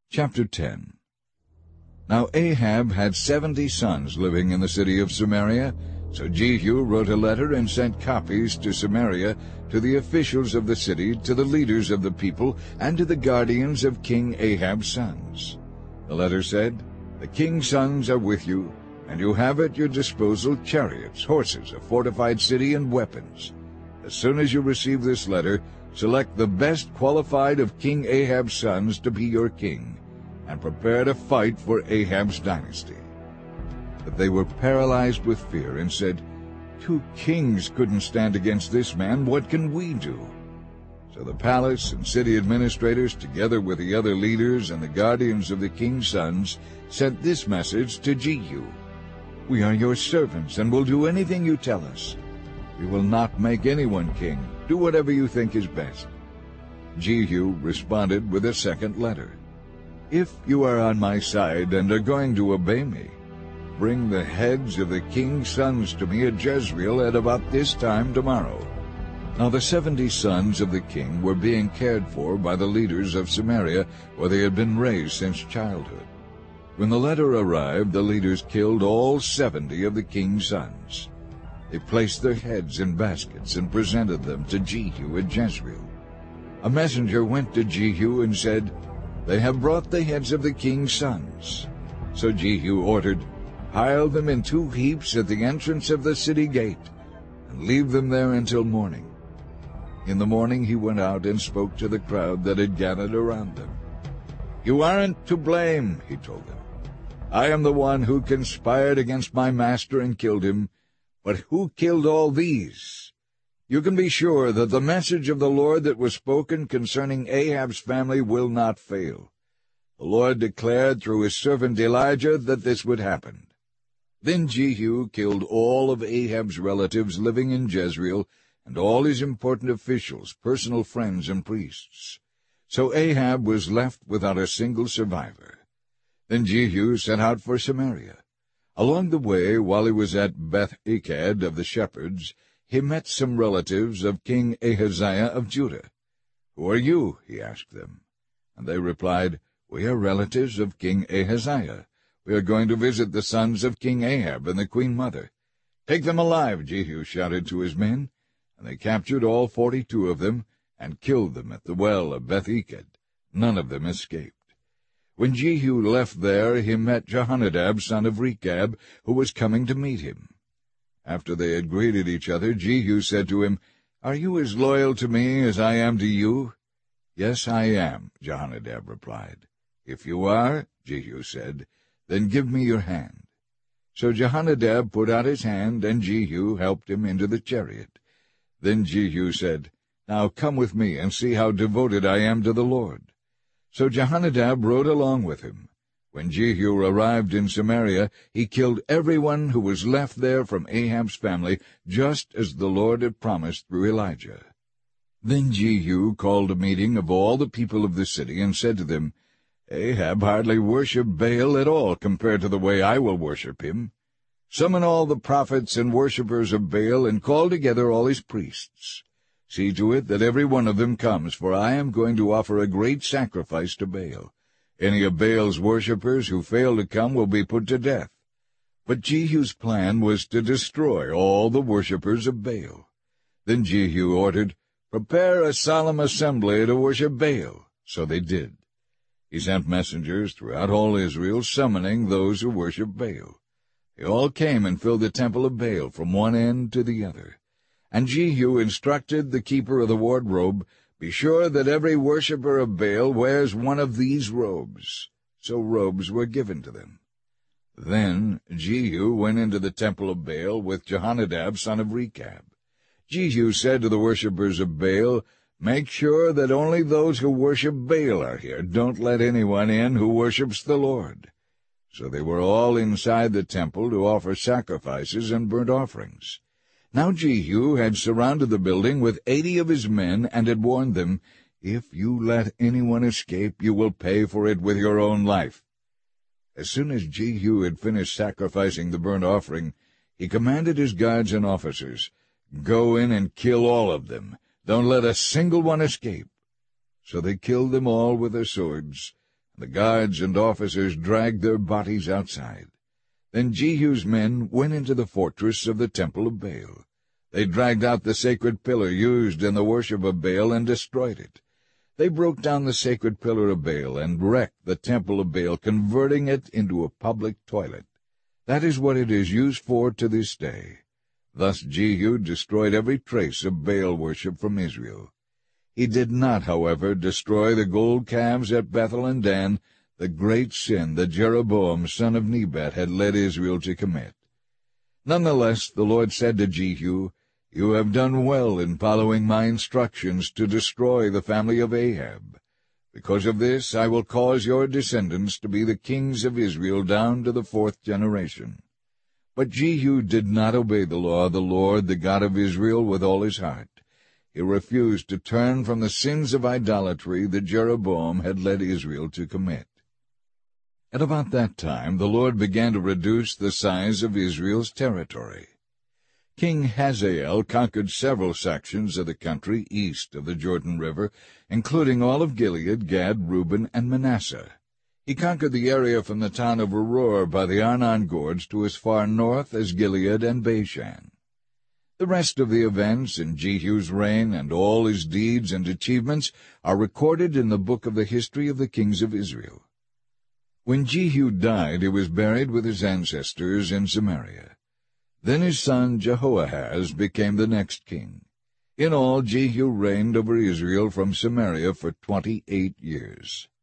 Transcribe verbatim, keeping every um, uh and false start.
Chapter ten. Now Ahab had seventy sons living in the city of Samaria, so Jehu wrote a letter and sent copies to Samaria, to the officials of the city, to the leaders of the people, and to the guardians of King Ahab's sons. The letter said, "The king's sons are with you, and you have at your disposal chariots, horses, a fortified city, and weapons. As soon as you receive this letter, select the best qualified of King Ahab's sons to be your king, and prepare to fight for Ahab's dynasty." But they were paralyzed with fear and said, "Two kings couldn't stand against this man. What can we do?" So the palace and city administrators, together with the other leaders and the guardians of the king's sons, sent this message to Jehu: "We are your servants and will do anything you tell us. We will not make anyone king. Do whatever you think is best." Jehu responded with a second letter: "If you are on my side and are going to obey me, bring the heads of the king's sons to me at Jezreel at about this time tomorrow." Now the seventy sons of the king were being cared for by the leaders of Samaria, where they had been raised since childhood. When the letter arrived, the leaders killed all seventy of the king's sons. They placed their heads in baskets and presented them to Jehu at Jezreel. A messenger went to Jehu and said, "They have brought the heads of the king's sons." So Jehu ordered, "Pile them in two heaps at the entrance of the city gate, and leave them there until morning." In the morning he went out and spoke to the crowd that had gathered around them. "You aren't to blame," he told them. "I am the one who conspired against my master and killed him. But who killed all these? You can be sure that the message of the Lord that was spoken concerning Ahab's family will not fail. The Lord declared through his servant Elijah that this would happen." Then Jehu killed all of Ahab's relatives living in Jezreel, and all his important officials, personal friends, and priests. So Ahab was left without a single survivor. Then Jehu set out for Samaria. Along the way, while he was at Beth-Eked of the shepherds, he met some relatives of King Ahaziah of Judah. "Who are you?" he asked them. And they replied, "We are relatives of King Ahaziah. We are going to visit the sons of King Ahab and the queen mother." "Take them alive," Jehu shouted to his men. And they captured all forty-two of them and killed them at the well of Beth-Eked. None of them escaped. When Jehu left there, he met Jehonadab, son of Rechab, who was coming to meet him. After they had greeted each other, Jehu said to him, "Are you as loyal to me as I am to you?" "Yes, I am," Jehonadab replied. "If you are," Jehu said, "then give me your hand." So Jehonadab put out his hand, and Jehu helped him into the chariot. Then Jehu said, "Now come with me and see how devoted I am to the Lord." So Jehonadab rode along with him. When Jehu arrived in Samaria, he killed everyone who was left there from Ahab's family, just as the Lord had promised through Elijah. Then Jehu called a meeting of all the people of the city and said to them, "Ahab hardly worshipped Baal at all compared to the way I will worship him. Summon all the prophets and worshippers of Baal and call together all his priests. See to it that every one of them comes, for I am going to offer a great sacrifice to Baal. Any of Baal's worshippers who fail to come will be put to death." But Jehu's plan was to destroy all the worshippers of Baal. Then Jehu ordered, "Prepare a solemn assembly to worship Baal." So they did. He sent messengers throughout all Israel, summoning those who worship Baal. They all came and filled the temple of Baal from one end to the other. And Jehu instructed the keeper of the wardrobe, "Be sure that every worshipper of Baal wears one of these robes." So robes were given to them. Then Jehu went into the temple of Baal with Jehonadab, son of Rechab. Jehu said to the worshippers of Baal, "Make sure that only those who worship Baal are here. Don't let anyone in who worships the Lord." So they were all inside the temple to offer sacrifices and burnt offerings. Now Jehu had surrounded the building with eighty of his men and had warned them, "If you let anyone escape, you will pay for it with your own life." As soon as Jehu had finished sacrificing the burnt offering, he commanded his guards and officers, "Go in and kill all of them. Don't let a single one escape." So they killed them all with their swords, The guards and officers dragged their bodies outside. Then Jehu's men went into the fortress of the temple of Baal. They dragged out the sacred pillar used in the worship of Baal and destroyed it. They broke down the sacred pillar of Baal and wrecked the temple of Baal, converting it into a public toilet. That is what it is used for to this day. Thus Jehu destroyed every trace of Baal worship from Israel. He did not, however, destroy the gold calves at Bethel and Dan, the great sin that Jeroboam son of Nebat had led Israel to commit. Nonetheless, the Lord said to Jehu, "You have done well in following my instructions to destroy the family of Ahab. Because of this I will cause your descendants to be the kings of Israel down to the fourth generation." But Jehu did not obey the law of the Lord, the God of Israel, with all his heart. He refused to turn from the sins of idolatry that Jeroboam had led Israel to commit. At about that time the Lord began to reduce the size of Israel's territory. King Hazael conquered several sections of the country east of the Jordan River, including all of Gilead, Gad, Reuben, and Manasseh. He conquered the area from the town of Aroer by the Arnon Gorge to as far north as Gilead and Bashan. The rest of the events in Jehu's reign and all his deeds and achievements are recorded in the book of the history of the kings of Israel. When Jehu died, he was buried with his ancestors in Samaria. Then his son Jehoahaz became the next king. In all, Jehu reigned over Israel from Samaria for twenty-eight years.